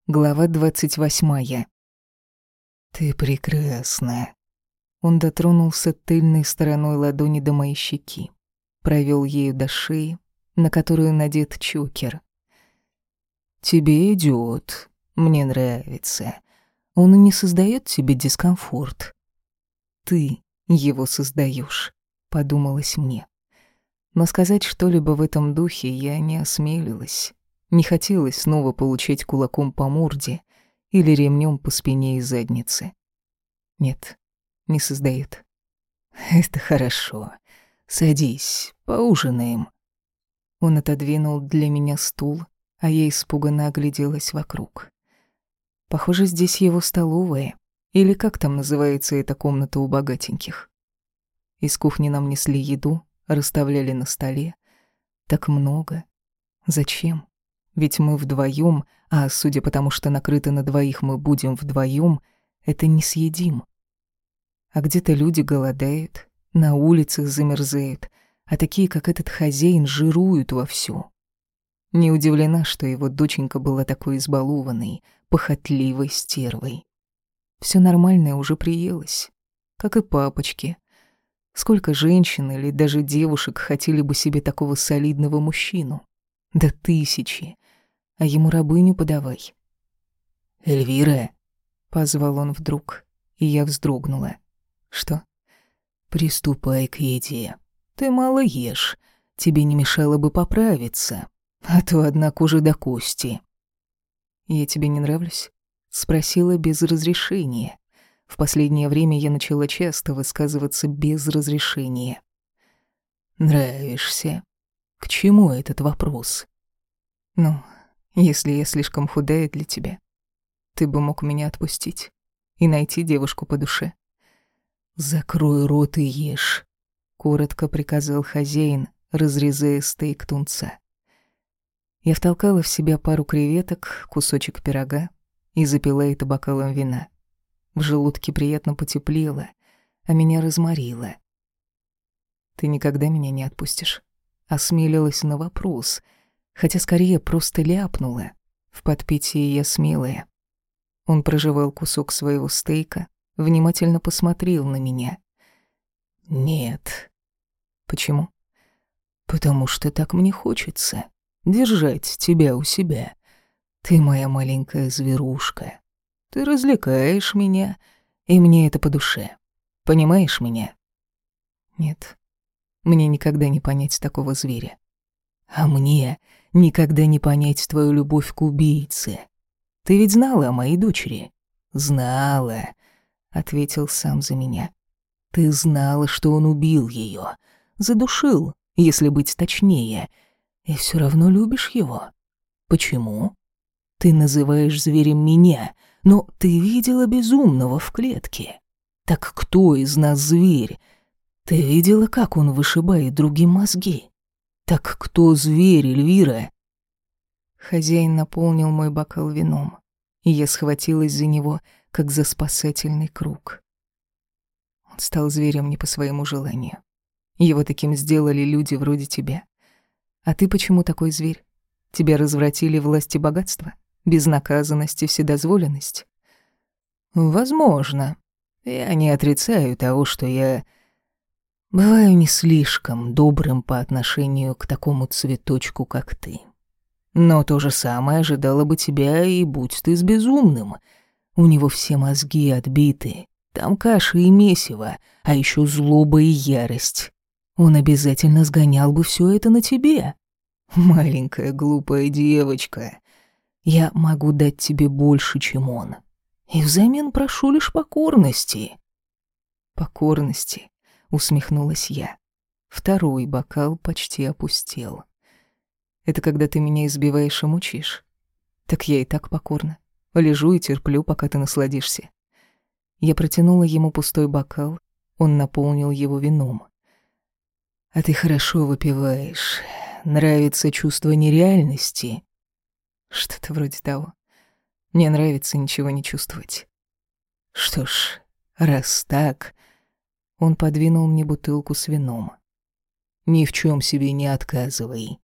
Глава 28. «Ты прекрасна». Он дотронулся тыльной стороной ладони до моей щеки, провёл ею до шеи, на которую надет чокер. «Тебе идёт, мне нравится. Он не создаёт тебе дискомфорт. Ты его создаёшь», — подумалось мне. Но сказать что-либо в этом духе я не осмелилась. Не хотелось снова получать кулаком по морде или ремнем по спине и заднице. Нет, не создает. «Это хорошо. Садись, поужинаем». Он отодвинул для меня стул, а я испуганно огляделась вокруг. Похоже, здесь его столовая, или как там называется эта комната у богатеньких. Из кухни нам несли еду, расставляли на столе. Так много. Зачем? Ведь мы вдвоем, а судя по тому, что накрыто на двоих мы будем вдвоем, это не съедим. А где-то люди голодают, на улицах замерзают, а такие, как этот хозяин, жируют вовсю. Не удивлена, что его доченька была такой избалованной, похотливой стервой. Всё нормальное уже приелось, как и папочки. Сколько женщин или даже девушек хотели бы себе такого солидного мужчину? Да тысячи. А ему рабыню подавай. «Эльвира!» — позвал он вдруг, и я вздрогнула. «Что?» «Приступай к еде. Ты мало ешь. Тебе не мешало бы поправиться, а то одна кожа до кости». «Я тебе не нравлюсь?» — спросила без разрешения. В последнее время я начала часто высказываться без разрешения. «Нравишься? К чему этот вопрос?» «Ну, если я слишком худая для тебя, ты бы мог меня отпустить и найти девушку по душе». «Закрой рот и ешь», — коротко приказал хозяин, разрезая стейк тунца. Я втолкала в себя пару креветок, кусочек пирога и запила это бокалом вина. В желудке приятно потеплело, а меня разморило. «Ты никогда меня не отпустишь?» Осмелилась на вопрос, хотя скорее просто ляпнула. В подпитии я смелая. Он прожевал кусок своего стейка, внимательно посмотрел на меня. «Нет». «Почему?» «Потому что так мне хочется. Держать тебя у себя. Ты моя маленькая зверушка. Ты развлекаешь меня, и мне это по душе. Понимаешь меня?» «Нет, мне никогда не понять такого зверя». «А мне никогда не понять твою любовь к убийце. Ты ведь знала о моей дочери?» «Знала», — ответил сам за меня. «Ты знала, что он убил её, задушил, если быть точнее, и всё равно любишь его. Почему? Ты называешь зверем меня, но ты видела безумного в клетке. Так кто из нас зверь? Ты видела, как он вышибает другим мозги? Так кто зверь, Эльвира?» Хозяин наполнил мой бокал вином, и я схватилась за него, как за спасательный круг. Он стал зверем не по своему желанию. Его таким сделали люди вроде тебя. А ты почему такой зверь? Тебя развратили власть и богатство? Безнаказанность и вседозволенность? Возможно. Я не отрицаю того, что я бываю не слишком добрым по отношению к такому цветочку, как ты. Но то же самое ожидало бы тебя, и будь ты с безумным. У него все мозги отбиты. Там каша и месиво, а еще злоба и ярость. Он обязательно сгонял бы все это на тебе. Маленькая глупая девочка. Я могу дать тебе больше, чем он. И взамен прошу лишь покорности». «Покорности», — усмехнулась я. Второй бокал почти опустел. «Это когда ты меня избиваешь и мучаешь? Так я и так покорна. Лежу и терплю, пока ты насладишься». Я протянула ему пустой бокал, он наполнил его вином. «А ты хорошо выпиваешь. Нравится чувство нереальности?» «Что-то вроде того. Мне нравится ничего не чувствовать». «Что ж, раз так...» Он подвинул мне бутылку с вином. «Ни в чем себе не отказывай.